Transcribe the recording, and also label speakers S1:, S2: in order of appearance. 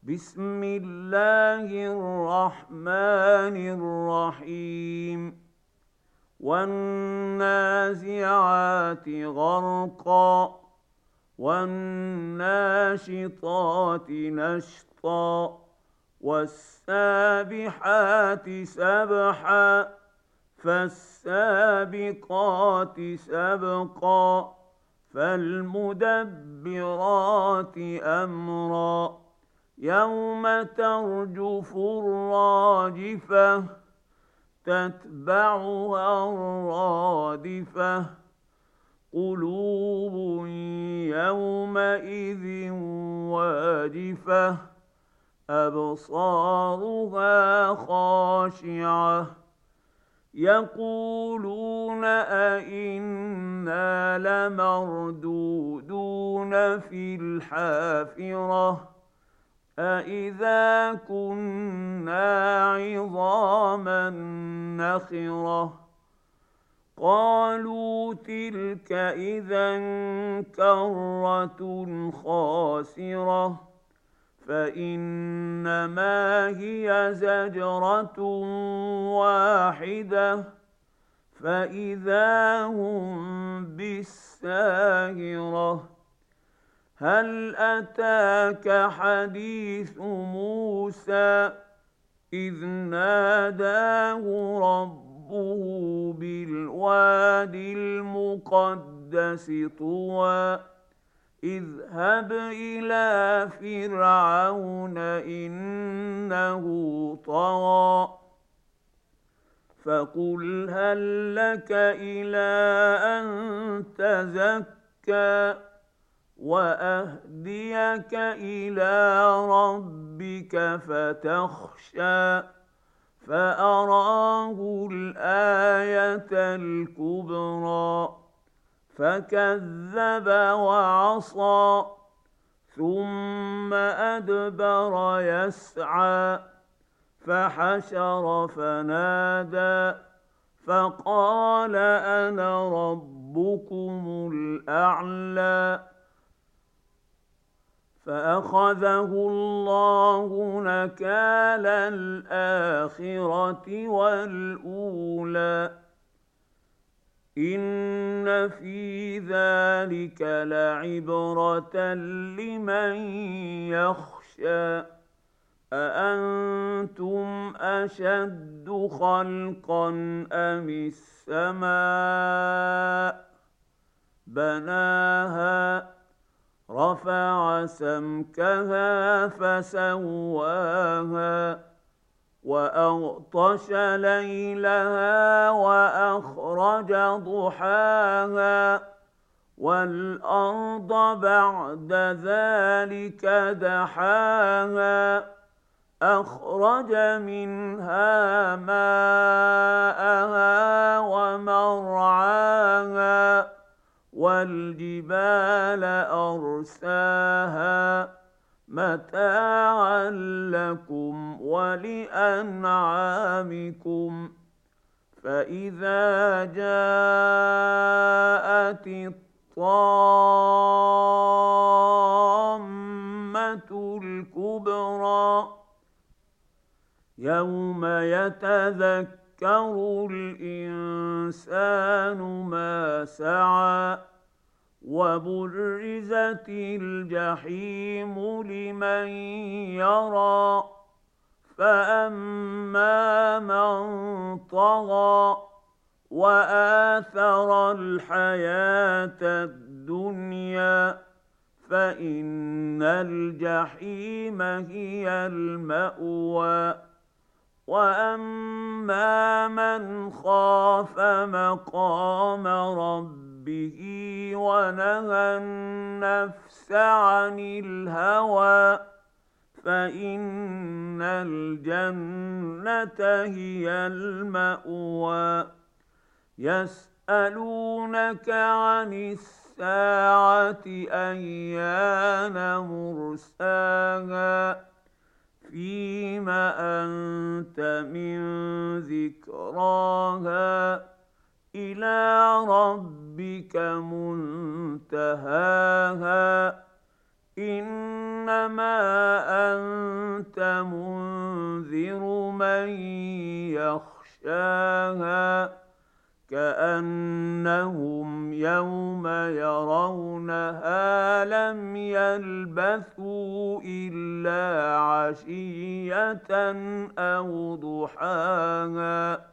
S1: بسم الله الرحمن الرحيم والنازعات غرقا والناشطات نشطا والسابحات سبحا فالسابقات سبقا فالمدبرات أمرا يوم ترجف الراجفة تتبعها الرادفة قلوب يومئذ واجفة أبصارها خاشعة يقولون أئنا لمردودون في الحافرة أإذا كنا عظاما نخرة قالوا تلك إذا كرة خاسرة فإنما هي زجرة واحدة فإذا هم بالساهرة هل أتاك حديث موسى إذ ناداه ربه بالواد المقدس طوى اذهب إلى فرعون إنه طغى فقل هل لك إلى أن تزكى وأهديك إلى ربك فتخشى فأراه الآية الكبرى فكذب وعصى ثم أدبر يسعى فحشر فنادى فقال أنا ربكم الأعلى فأخذه الله نكال الآخرة والأولى إن في ذلك لعبرة لمن يخشى أأنتم أشد خلقا أم السماء بناها رفع سمكها فسواها وأغطش ليلها وأخرج ضحاها والأرض بعد ذلك دحاها أخرج منها ماءها ومرعاها والجبال أرساها متاعا لكم ولأنعامكم فإذا جاءت الطامة الكبرى يوم يتذكر الإنسان ما سعى وبرزت الجحيم لمن يرى فأما من طغى وآثر الحياة الدنيا فإن الجحيم هي المأوى وأما من خاف مقام ربه ونهى النفس عن الهوى فإن الجنة هي المأوى يسألونك عن الساعة أيان مرساها فيم أنت من ذكراها إلى ربك منتهاها إنما أنت منذر من يخشاها كأنهم يوم يرونها لم يلبثوا إلا عشية أو ضحاها